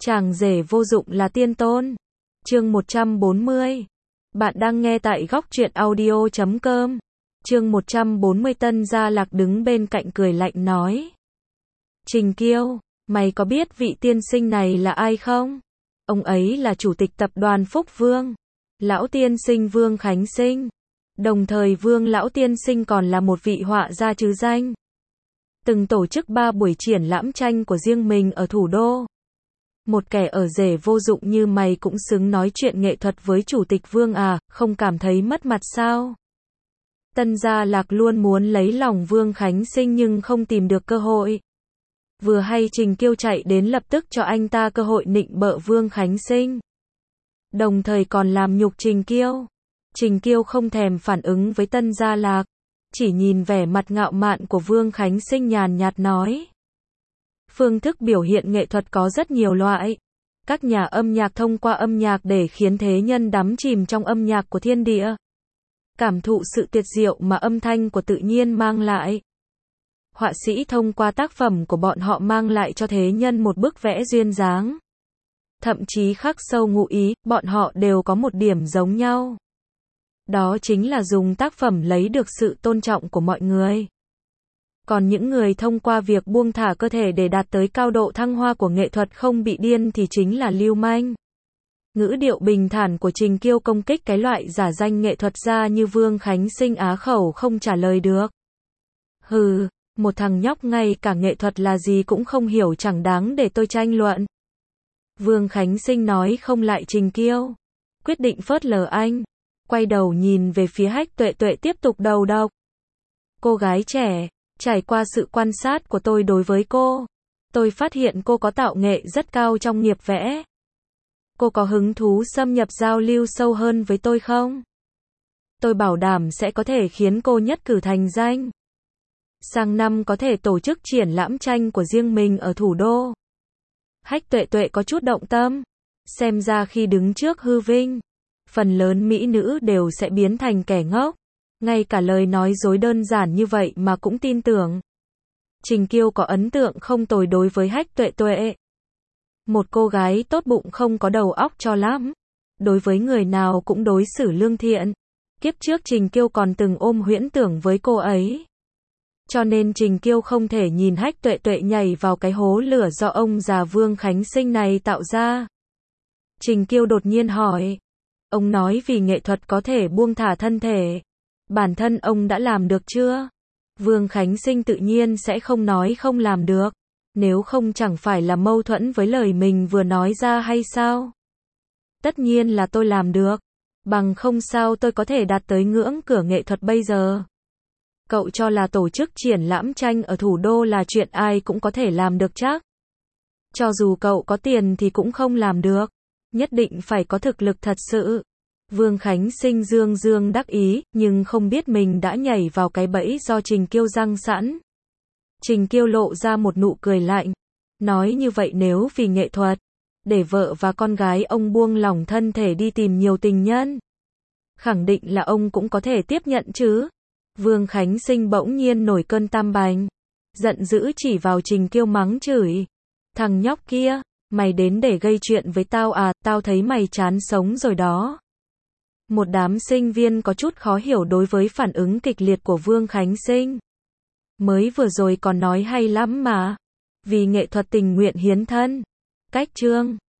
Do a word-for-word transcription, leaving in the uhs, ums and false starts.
Chàng rể vô dụng là tiên tôn. Chương một trăm bốn mươi. Bạn đang nghe tại góc truyện audio chấm com. Chương một trăm bốn mươi. Tân Gia Lạc đứng bên cạnh cười lạnh nói. Trình Kiêu, mày có biết vị tiên sinh này là ai không? Ông ấy là chủ tịch tập đoàn Phúc Vương. Lão tiên sinh Vương Khánh Sinh. Đồng thời Vương lão tiên sinh còn là một vị họa gia chứ danh. Từng tổ chức ba buổi triển lãm tranh của riêng mình ở thủ đô. Một kẻ ở rể vô dụng như mày cũng xứng nói chuyện nghệ thuật với chủ tịch Vương à, không cảm thấy mất mặt sao? Tân Gia Lạc luôn muốn lấy lòng Vương Khánh Sinh nhưng không tìm được cơ hội. Vừa hay Trình Kiêu chạy đến lập tức cho anh ta cơ hội nịnh bợ Vương Khánh Sinh. Đồng thời còn làm nhục Trình Kiêu. Trình Kiêu không thèm phản ứng với Tân Gia Lạc, chỉ nhìn vẻ mặt ngạo mạn của Vương Khánh Sinh nhàn nhạt nói. Phương thức biểu hiện nghệ thuật có rất nhiều loại. Các nhà âm nhạc thông qua âm nhạc để khiến thế nhân đắm chìm trong âm nhạc của thiên địa. Cảm thụ sự tuyệt diệu mà âm thanh của tự nhiên mang lại. Họa sĩ thông qua tác phẩm của bọn họ mang lại cho thế nhân một bức vẽ duyên dáng. Thậm chí khắc sâu ngụ ý, bọn họ đều có một điểm giống nhau. Đó chính là dùng tác phẩm lấy được sự tôn trọng của mọi người. Còn những người thông qua việc buông thả cơ thể để đạt tới cao độ thăng hoa của nghệ thuật không bị điên thì chính là lưu manh. Ngữ điệu bình thản của Trình Kiêu công kích cái loại giả danh nghệ thuật gia như Vương Khánh Sinh á khẩu không trả lời được. Hừ, một thằng nhóc ngay cả nghệ thuật là gì cũng không hiểu chẳng đáng để tôi tranh luận. Vương Khánh Sinh nói không lại Trình Kiêu, quyết định phớt lờ anh, quay đầu nhìn về phía Hách Tuệ Tuệ tiếp tục đầu độc. Cô gái trẻ, trải qua sự quan sát của tôi đối với cô, tôi phát hiện cô có tạo nghệ rất cao trong nghiệp vẽ. Cô có hứng thú xâm nhập giao lưu sâu hơn với tôi không? Tôi bảo đảm sẽ có thể khiến cô nhất cử thành danh. Sang năm có thể tổ chức triển lãm tranh của riêng mình ở thủ đô. Hách Tuệ Tuệ có chút động tâm. Xem ra khi đứng trước hư vinh, phần lớn mỹ nữ đều sẽ biến thành kẻ ngốc. Ngay cả lời nói dối đơn giản như vậy mà cũng tin tưởng. Trình Kiêu có ấn tượng không tồi đối với Hách Tuệ Tuệ. Một cô gái tốt bụng không có đầu óc cho lắm. Đối với người nào cũng đối xử lương thiện. Kiếp trước Trình Kiêu còn từng ôm huyễn tưởng với cô ấy. Cho nên Trình Kiêu không thể nhìn Hách Tuệ Tuệ nhảy vào cái hố lửa do ông già Vương Khánh Sinh này tạo ra. Trình Kiêu đột nhiên hỏi. Ông nói vì nghệ thuật có thể buông thả thân thể. Bản thân ông đã làm được chưa? Vương Khánh Sinh tự nhiên sẽ không nói không làm được. Nếu không chẳng phải là mâu thuẫn với lời mình vừa nói ra hay sao? Tất nhiên là tôi làm được. Bằng không sao tôi có thể đạt tới ngưỡng cửa nghệ thuật bây giờ. Cậu cho là tổ chức triển lãm tranh ở thủ đô là chuyện ai cũng có thể làm được chắc? Cho dù cậu có tiền thì cũng không làm được. Nhất định phải có thực lực thật sự. Vương Khánh Sinh dương dương đắc ý, nhưng không biết mình đã nhảy vào cái bẫy do Trình Kiêu răng sẵn. Trình Kiêu lộ ra một nụ cười lạnh. Nói như vậy nếu vì nghệ thuật, để vợ và con gái ông buông lỏng thân thể đi tìm nhiều tình nhân, khẳng định là ông cũng có thể tiếp nhận chứ. Vương Khánh Sinh bỗng nhiên nổi cơn tam bành. Giận dữ chỉ vào Trình Kiêu mắng chửi. Thằng nhóc kia, mày đến để gây chuyện với tao à, tao thấy mày chán sống rồi đó. Một đám sinh viên có chút khó hiểu đối với phản ứng kịch liệt của Vương Khánh Sinh. Mới vừa rồi còn nói hay lắm mà. Vì nghệ thuật tình nguyện hiến thân. Cách chương.